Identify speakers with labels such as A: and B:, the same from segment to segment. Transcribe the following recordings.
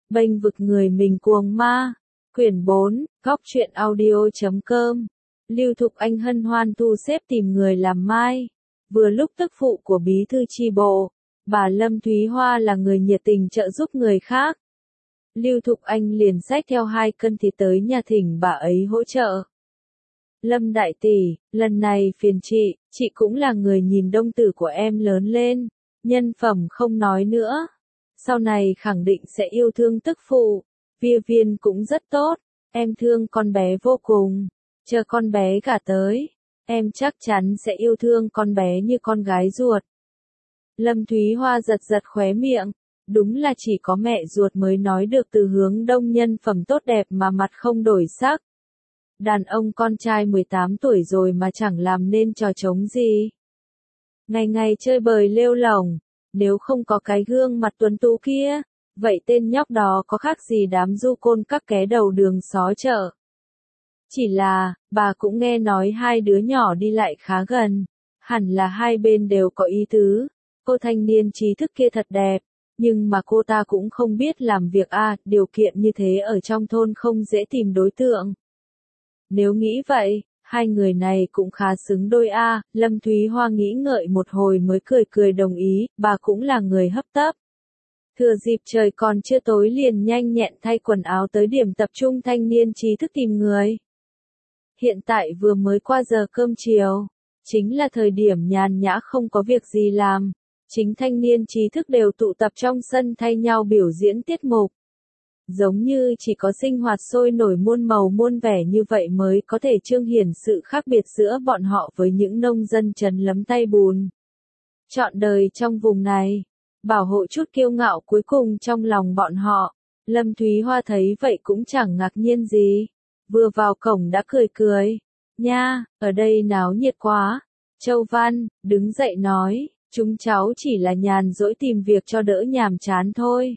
A: Bênh vực người mình cuồng ma. Quyển 4, Góc truyện audio.com. Lưu Thục Anh hân hoan thu xếp tìm người làm mai. Vừa lúc tức phụ của bí thư chi bộ, bà Lâm Thúy Hoa là người nhiệt tình trợ giúp người khác. Lưu Thục Anh liền xách theo 2 cân thịt tới nhà thỉnh bà ấy hỗ trợ. Lâm đại tỷ, lần này phiền chị cũng là người nhìn đông tử của em lớn lên, nhân phẩm không nói nữa. Sau này khẳng định sẽ yêu thương tức phụ, Viên cũng rất tốt, em thương con bé vô cùng, chờ con bé gả tới, em chắc chắn sẽ yêu thương con bé như con gái ruột. Lâm Thúy Hoa giật giật khóe miệng, đúng là chỉ có mẹ ruột mới nói được từ hướng đông nhân phẩm tốt đẹp mà mặt không đổi sắc. Đàn ông con trai 18 tuổi rồi mà chẳng làm nên trò trống gì. Ngày ngày chơi bời lêu lổng, nếu không có cái gương mặt tuấn tú kia, vậy tên nhóc đó có khác gì đám du côn các ké đầu đường xó chợ. Chỉ là, bà cũng nghe nói 2 đứa nhỏ đi lại khá gần, hẳn là hai bên đều có ý tứ. Cô thanh niên trí thức kia thật đẹp, nhưng mà cô ta cũng không biết làm việc điều kiện như thế ở trong thôn không dễ tìm đối tượng. Nếu nghĩ vậy, hai người này cũng khá xứng đôi Lâm Thúy Hoa nghĩ ngợi một hồi mới cười đồng ý, bà cũng là người hấp tấp. Thừa dịp trời còn chưa tối liền nhanh nhẹn thay quần áo tới điểm tập trung thanh niên trí thức tìm người. Hiện tại vừa mới qua giờ cơm chiều, chính là thời điểm nhàn nhã không có việc gì làm, chính thanh niên trí thức đều tụ tập trong sân thay nhau biểu diễn tiết mục. Giống như chỉ có sinh hoạt sôi nổi muôn màu muôn vẻ như vậy mới có thể chương hiển sự khác biệt giữa bọn họ với những nông dân trần lấm tay bùn. Trọn đời trong vùng này, bảo hộ chút kiêu ngạo cuối cùng trong lòng bọn họ. Lâm Thúy Hoa thấy vậy cũng chẳng ngạc nhiên gì. Vừa vào cổng đã cười. Nha, ở đây náo nhiệt quá. Châu Văn, đứng dậy nói, chúng cháu chỉ là nhàn rỗi tìm việc cho đỡ nhàm chán thôi.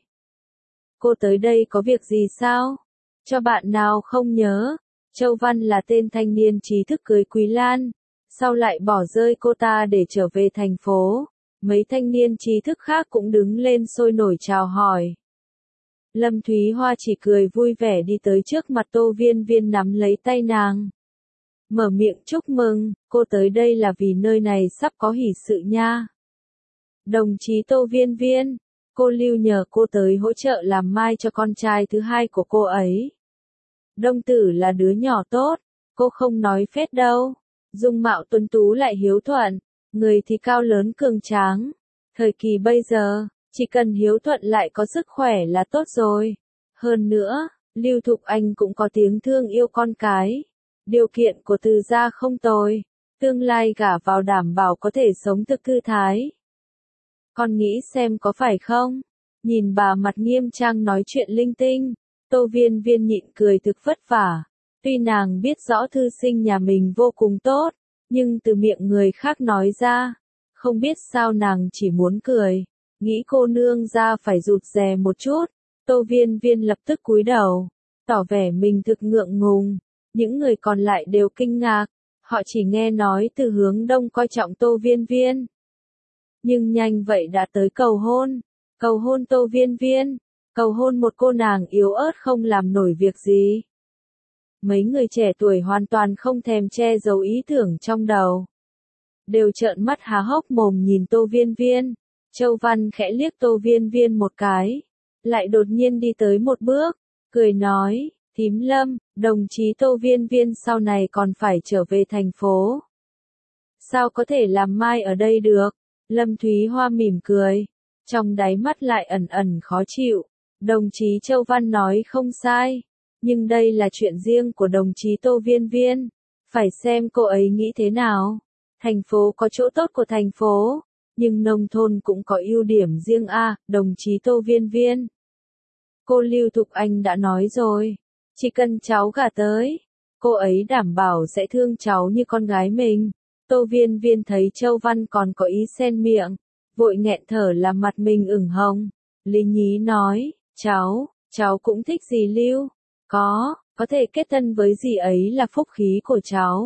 A: Cô tới đây có việc gì sao? Cho bạn nào không nhớ, Châu Văn là tên thanh niên trí thức cưới Quý Lan, sau lại bỏ rơi cô ta để trở về thành phố. Mấy thanh niên trí thức khác cũng đứng lên sôi nổi chào hỏi. Lâm Thúy Hoa chỉ cười vui vẻ đi tới trước mặt Tô Viên nắm lấy tay nàng. Mở miệng chúc mừng, cô tới đây là vì nơi này sắp có hỷ sự nha. Đồng chí Tô Viên, cô Lưu nhờ cô tới hỗ trợ làm mai cho con trai thứ 2 của cô ấy. Đông tử là đứa nhỏ tốt, cô không nói phét đâu. Dung mạo tuấn tú lại hiếu thuận, người thì cao lớn cường tráng. Thời kỳ bây giờ, chỉ cần hiếu thuận lại có sức khỏe là tốt rồi. Hơn nữa, Lưu Thục Anh cũng có tiếng thương yêu con cái. Điều kiện của từ gia không tồi, tương lai gả vào đảm bảo có thể sống thực thư thái. Con nghĩ xem có phải không? Nhìn bà mặt nghiêm trang nói chuyện linh tinh, Tô Viên nhịn cười thực vất vả. Tuy nàng biết rõ thư sinh nhà mình vô cùng tốt, nhưng từ miệng người khác nói ra, không biết sao nàng chỉ muốn cười. Nghĩ cô nương ra phải rụt rè một chút. Tô Viên lập tức cúi đầu, tỏ vẻ mình thực ngượng ngùng. Những người còn lại đều kinh ngạc, họ chỉ nghe nói từ hướng đông coi trọng Tô Viên. Nhưng nhanh vậy đã tới cầu hôn Tô Viên, cầu hôn một cô nàng yếu ớt không làm nổi việc gì. Mấy người trẻ tuổi hoàn toàn không thèm che giấu ý tưởng trong đầu. Đều trợn mắt há hốc mồm nhìn Tô Viên. Châu Văn khẽ liếc Tô Viên một cái, lại đột nhiên đi tới một bước, cười nói, thím Lâm, đồng chí Tô Viên sau này còn phải trở về thành phố. Sao có thể làm mai ở đây được? Lâm Thúy Hoa mỉm cười, trong đáy mắt lại ẩn khó chịu. Đồng chí Châu Văn nói không sai, nhưng đây là chuyện riêng của đồng chí Tô Viên, phải xem cô ấy nghĩ thế nào. Thành phố có chỗ tốt của thành phố, nhưng nông thôn cũng có ưu điểm riêng đồng chí Tô Viên. Cô Lưu Thục Anh đã nói rồi, chỉ cần cháu gả tới, cô ấy đảm bảo sẽ thương cháu như con gái mình. Tô Viên thấy Châu Văn còn có ý xen miệng, vội nghẹn thở làm mặt mình ửng hồng. Lý nhí nói, cháu cũng thích dì Lưu, có thể kết thân với dì ấy là phúc khí của cháu.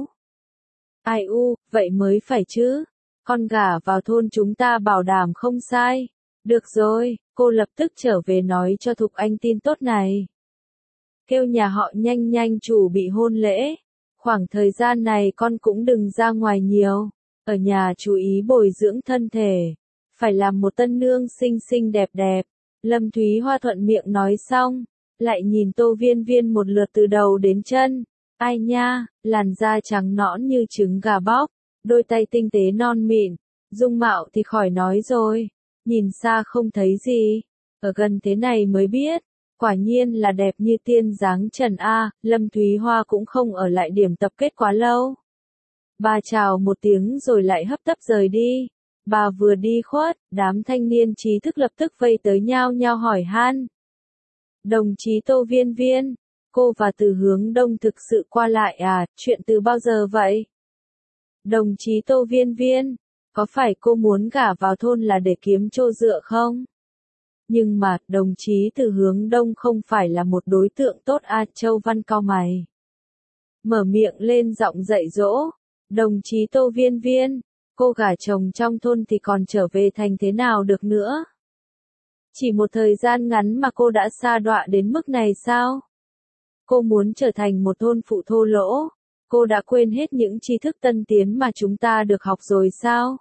A: Ai vậy mới phải chứ, con gả vào thôn chúng ta bảo đảm không sai, Được rồi, cô lập tức trở về nói cho Thục Anh tin tốt này. Kêu nhà họ nhanh nhanh chuẩn bị hôn lễ. Khoảng thời gian này con cũng đừng ra ngoài nhiều. Ở nhà chú ý bồi dưỡng thân thể. Phải làm một tân nương xinh xinh đẹp đẹp. Lâm Thúy Hoa thuận miệng nói xong. Lại nhìn Tô Viên Viên một lượt từ đầu đến chân. Ai nha, làn da trắng nõn như trứng gà bóc. Đôi tay tinh tế non mịn. Dung mạo thì khỏi nói rồi. Nhìn xa không thấy gì. Ở gần thế này mới biết. Quả nhiên là đẹp như tiên dáng trần A. Lâm Thúy Hoa cũng không ở lại điểm tập kết quá lâu. Bà chào một tiếng rồi lại hấp tấp rời đi. Bà vừa đi khuất, đám thanh niên trí thức lập tức vây tới nhao nhao hỏi han. Đồng chí Tô Viên Viên, cô và Từ Hướng Đông thực sự qua lại à, chuyện từ bao giờ vậy? Đồng chí Tô Viên Viên, có phải cô muốn gả vào thôn là để kiếm chỗ dựa không? Nhưng mà, đồng chí Từ Hướng Đông không phải là một đối tượng tốt à, Châu Văn cau mày. Mở miệng lên giọng dạy dỗ. Đồng chí Tô Viên Viên, cô gả chồng trong thôn thì còn trở về thành thế nào được nữa? Chỉ một thời gian ngắn mà cô đã sa đọa đến mức này sao? Cô muốn trở thành một thôn phụ thô lỗ? Cô đã quên hết những tri thức tân tiến mà chúng ta được học rồi sao?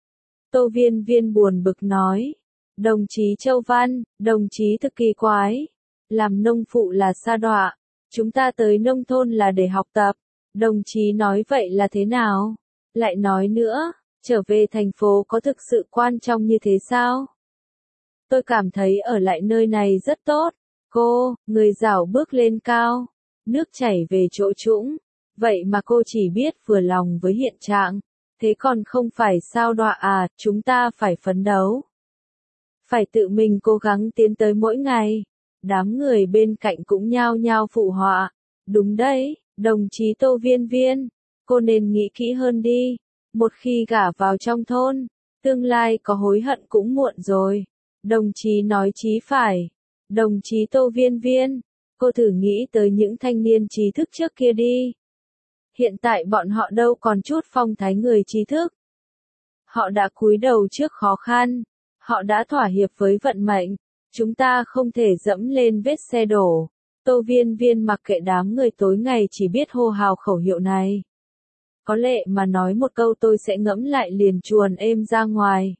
A: Tô Viên Viên buồn bực nói. Đồng chí Châu Văn, đồng chí thực kỳ quái. Làm nông phụ là sa đọa. Chúng ta tới nông thôn là để học tập. Đồng chí nói vậy là thế nào? Lại nói nữa, trở về thành phố có thực sự quan trọng như thế sao? Tôi cảm thấy ở lại nơi này rất tốt. Cô, người dảo bước lên cao. Nước chảy về chỗ trũng. Vậy mà cô chỉ biết vừa lòng với hiện trạng. Thế còn không phải sao đọa à, chúng ta phải phấn đấu. Phải tự mình cố gắng tiến tới mỗi ngày. Đám người bên cạnh cũng nhao nhao phụ họa. Đúng đấy, đồng chí Tô Viên Viên. Cô nên nghĩ kỹ hơn đi. Một khi gả vào trong thôn, tương lai có hối hận cũng muộn rồi. Đồng chí nói chí phải. Đồng chí Tô Viên Viên, cô thử nghĩ tới những thanh niên trí thức trước kia đi. Hiện tại bọn họ đâu còn chút phong thái người trí thức. Họ đã cúi đầu trước khó khăn. Họ đã thỏa hiệp với vận mệnh. Chúng ta không thể dẫm lên vết xe đổ. Tô Viên Viên mặc kệ đám người tối ngày chỉ biết hô hào khẩu hiệu này. Có lệ mà nói một câu tôi sẽ ngẫm lại liền chuồn êm ra ngoài.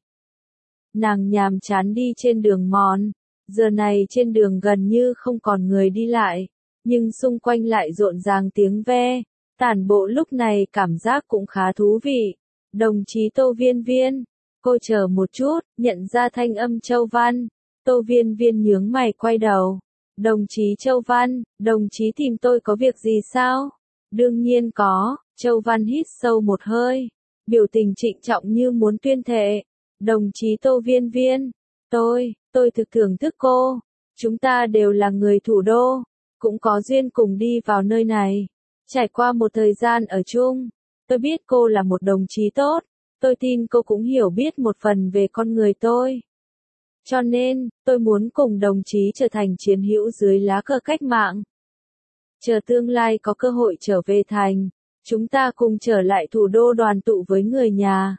A: Nàng nhàm chán đi trên đường mòn. Giờ này trên đường gần như không còn người đi lại. Nhưng xung quanh lại rộn ràng tiếng ve. Tản bộ lúc này cảm giác cũng khá thú vị. Đồng chí Tô Viên Viên. Cô chờ một chút, nhận ra thanh âm Châu Văn. Tô Viên Viên nhướng mày quay đầu. Đồng chí Châu Văn, đồng chí tìm tôi có việc gì sao? Đương nhiên có. Châu Văn hít sâu một hơi. Biểu tình trịnh trọng như muốn tuyên thệ. Đồng chí Tô Viên Viên. Tôi thực thưởng thức cô. Chúng ta đều là người thủ đô. Cũng có duyên cùng đi vào nơi này. Trải qua một thời gian ở chung. Tôi biết cô là một đồng chí tốt. Tôi tin cô cũng hiểu biết một phần về con người tôi. Cho nên, tôi muốn cùng đồng chí trở thành chiến hữu dưới lá cờ cách mạng. Chờ tương lai có cơ hội trở về thành, chúng ta cùng trở lại thủ đô đoàn tụ với người nhà.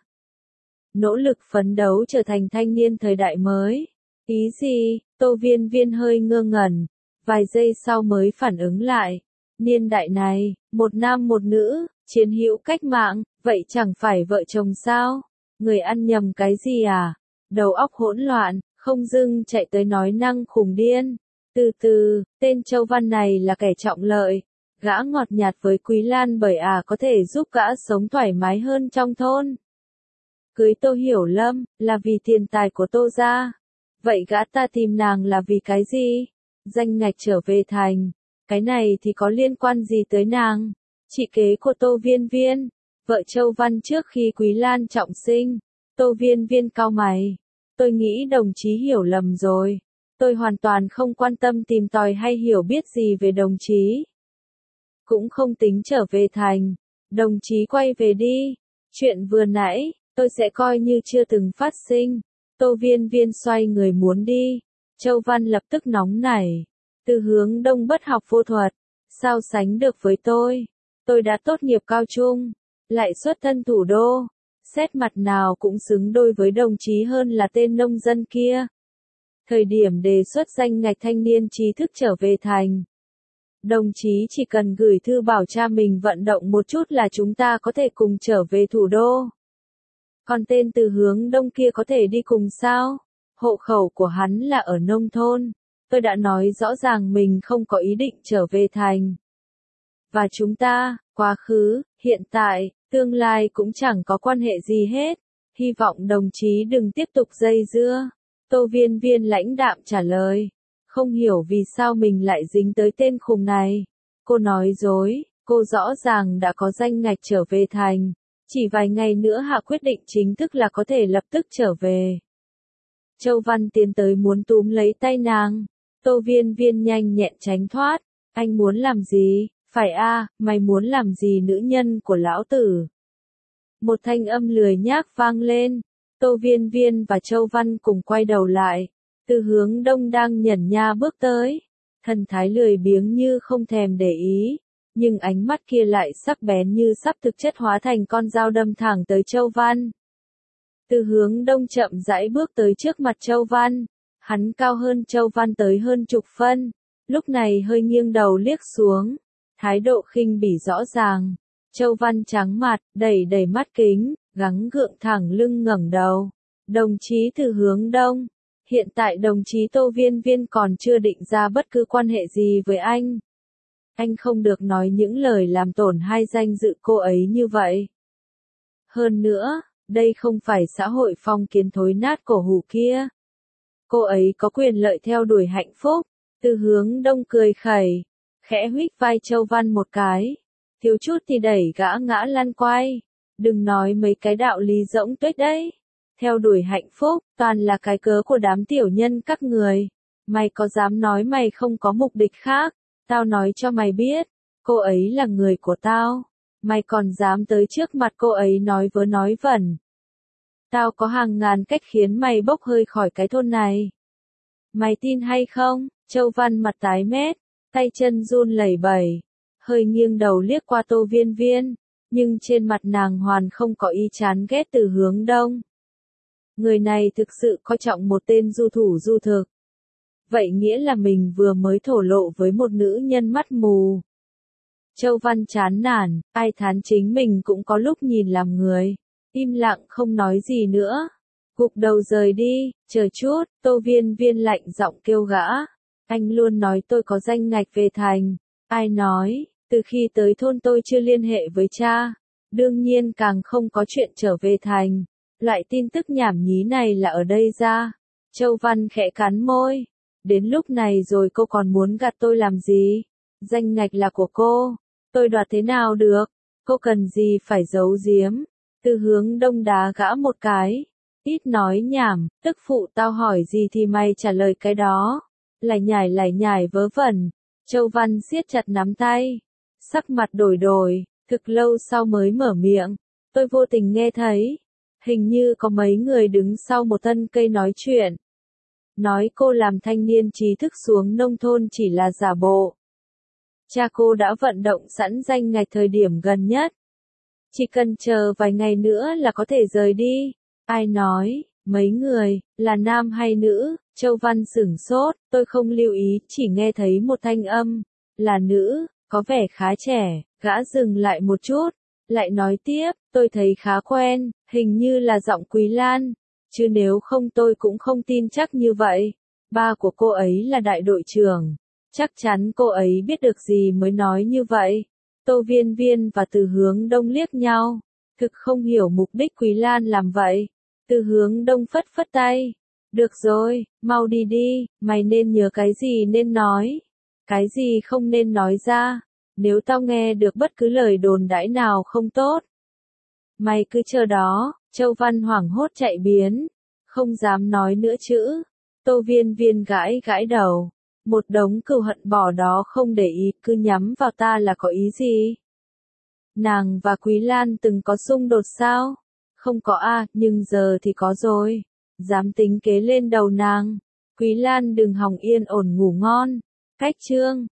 A: Nỗ lực phấn đấu trở thành thanh niên thời đại mới. Ý gì? Tô Viên Viên hơi ngơ ngẩn, vài giây sau mới phản ứng lại. Niên đại này, một nam một nữ, chiến hữu cách mạng, vậy chẳng phải vợ chồng sao? Người ăn nhầm cái gì à? Đầu óc hỗn loạn, không dưng chạy tới nói năng khùng điên. Từ từ, tên Châu Văn này là kẻ trọng lợi. Gã ngọt nhạt với Quý Lan bởi có thể giúp gã sống thoải mái hơn trong thôn. Cưới Tô Hiểu Lâm, là vì tiền tài của Tô gia. Vậy gã ta tìm nàng là vì cái gì? Danh ngạch trở về thành. Cái này thì có liên quan gì tới nàng? Chị kế của Tô Viên Viên, vợ Châu Văn trước khi Quý Lan trọng sinh. Tô Viên Viên cau mày. Tôi nghĩ đồng chí hiểu lầm rồi. Tôi hoàn toàn không quan tâm tìm tòi hay hiểu biết gì về đồng chí. Cũng không tính trở về thành. Đồng chí quay về đi. Chuyện vừa nãy, tôi sẽ coi như chưa từng phát sinh. Tô Viên Viên xoay người muốn đi. Châu Văn lập tức nóng nảy. Từ Hướng Đông bất học vô thuật. Sao sánh được với tôi? Tôi đã tốt nghiệp cao trung. Lại xuất thân thủ đô. Xét mặt nào cũng xứng đôi với đồng chí hơn là tên nông dân kia. Thời điểm đề xuất danh ngạch thanh niên trí thức trở về thành, đồng chí chỉ cần gửi thư bảo cha mình vận động một chút là chúng ta có thể cùng trở về thủ đô. Còn tên Từ Hướng Đông kia có thể đi cùng sao? Hộ khẩu của hắn là ở nông thôn. Tôi đã nói rõ ràng mình không có ý định trở về thành. Và chúng ta, quá khứ, hiện tại, tương lai cũng chẳng có quan hệ gì hết. Hy vọng đồng chí đừng tiếp tục dây dưa. Tô Viên Viên lãnh đạm trả lời. Không hiểu vì sao mình lại dính tới tên khùng này. Cô nói dối, cô rõ ràng đã có danh ngạch trở về thành. Chỉ vài ngày nữa hạ quyết định chính thức là có thể lập tức trở về. Châu Văn tiến tới muốn túm lấy tay nàng. Tô Viên Viên nhanh nhẹn tránh thoát. Anh muốn làm gì? Phải a, mày muốn làm gì nữ nhân của lão tử? Một thanh âm lười nhác vang lên. Tô Viên Viên và Châu Văn cùng quay đầu lại. Từ Hướng Đông đang nhẩn nha bước tới. Thần thái lười biếng như không thèm để ý. Nhưng ánh mắt kia lại sắc bén như sắp thực chất hóa thành con dao đâm thẳng tới Châu Văn. Từ Hướng Đông chậm rãi bước tới trước mặt Châu Văn. Hắn cao hơn Châu Văn tới hơn chục phân. Lúc này hơi nghiêng đầu liếc xuống. Thái độ khinh bỉ rõ ràng. Châu Văn trắng mặt, đẩy đẩy mắt kính, gắng gượng thẳng lưng ngẩng đầu. Đồng chí Từ Hướng Đông. Hiện tại đồng chí Tô Viên Viên còn chưa định ra bất cứ quan hệ gì với anh. Anh không được nói những lời làm tổn hai danh dự cô ấy như vậy. Hơn nữa, đây không phải xã hội phong kiến thối nát cổ hủ kia. Cô ấy có quyền lợi theo đuổi hạnh phúc. Từ Hướng Đông cười khẩy, khẽ huých vai Châu Văn một cái. Thiếu chút thì đẩy gã ngã lăn quay. Đừng nói mấy cái đạo lý rỗng tuếch đấy. Theo đuổi hạnh phúc, toàn là cái cớ của đám tiểu nhân các người. Mày có dám nói mày không có mục đích khác? Tao nói cho mày biết, cô ấy là người của tao. Mày còn dám tới trước mặt cô ấy nói vớ nói vẩn. Tao có hàng ngàn cách khiến mày bốc hơi khỏi cái thôn này. Mày tin hay không? Châu Văn mặt tái mét, tay chân run lẩy bẩy, hơi nghiêng đầu liếc qua Tô Viên Viên, nhưng trên mặt nàng hoàn không có ý chán ghét Từ Hướng Đông. Người này thực sự coi trọng một tên du thủ du thực. Vậy nghĩa là mình vừa mới thổ lộ với một nữ nhân mắt mù. Châu Văn chán nản, ai thán chính mình cũng có lúc nhìn làm người. Im lặng không nói gì nữa. Gục đầu rời đi, chờ chút, Tô Viên Viên lạnh giọng kêu gã. Anh luôn nói tôi có danh ngạch về thành. Ai nói, từ khi tới thôn tôi chưa liên hệ với cha. Đương nhiên càng không có chuyện trở về thành. Loại tin tức nhảm nhí này là ở đây ra. Châu Văn khẽ cắn môi. Đến lúc này rồi cô còn muốn gạt tôi làm gì? Danh ngạch là của cô. Tôi đoạt thế nào được? Cô cần gì phải giấu giếm? Từ Hướng Đông đá gã một cái. Ít nói nhảm, tức phụ tao hỏi gì thì mày trả lời cái đó. Lải nhải vớ vẩn. Châu Văn siết chặt nắm tay. Sắc mặt đổi đổi, thực lâu sau mới mở miệng. Tôi vô tình nghe thấy. Hình như có mấy người đứng sau một thân cây nói chuyện. Nói cô làm thanh niên trí thức xuống nông thôn chỉ là giả bộ. Cha cô đã vận động sẵn danh ngạch thời điểm gần nhất. Chỉ cần chờ vài ngày nữa là có thể rời đi. Ai nói, mấy người, là nam hay nữ? Châu Văn sửng sốt, tôi không lưu ý, chỉ nghe thấy một thanh âm. Là nữ, có vẻ khá trẻ, gã dừng lại một chút. Lại nói tiếp, tôi thấy khá quen, hình như là giọng Quý Lan. Chứ nếu không tôi cũng không tin chắc như vậy. Ba của cô ấy là đại đội trưởng. Chắc chắn cô ấy biết được gì mới nói như vậy. Tô Viên Viên và Từ Hướng Đông liếc nhau. Thực không hiểu mục đích Quý Lan làm vậy. Từ Hướng Đông phất phất tay. Được rồi, mau đi đi, mày nên nhớ cái gì nên nói. Cái gì không nên nói ra. Nếu tao nghe được bất cứ lời đồn đãi nào không tốt. Mày cứ chờ đó. Châu Văn hoảng hốt chạy biến. Không dám nói nữa chữ. Tô Viên Viên gãi gãi đầu. Một đống cừu hận bỏ đó không để ý, cứ nhắm vào ta là có ý gì? Nàng và Quý Lan từng có xung đột sao? Không có a, nhưng giờ thì có rồi. Dám tính kế lên đầu nàng. Quý Lan đừng hòng yên ổn ngủ ngon. Cách chương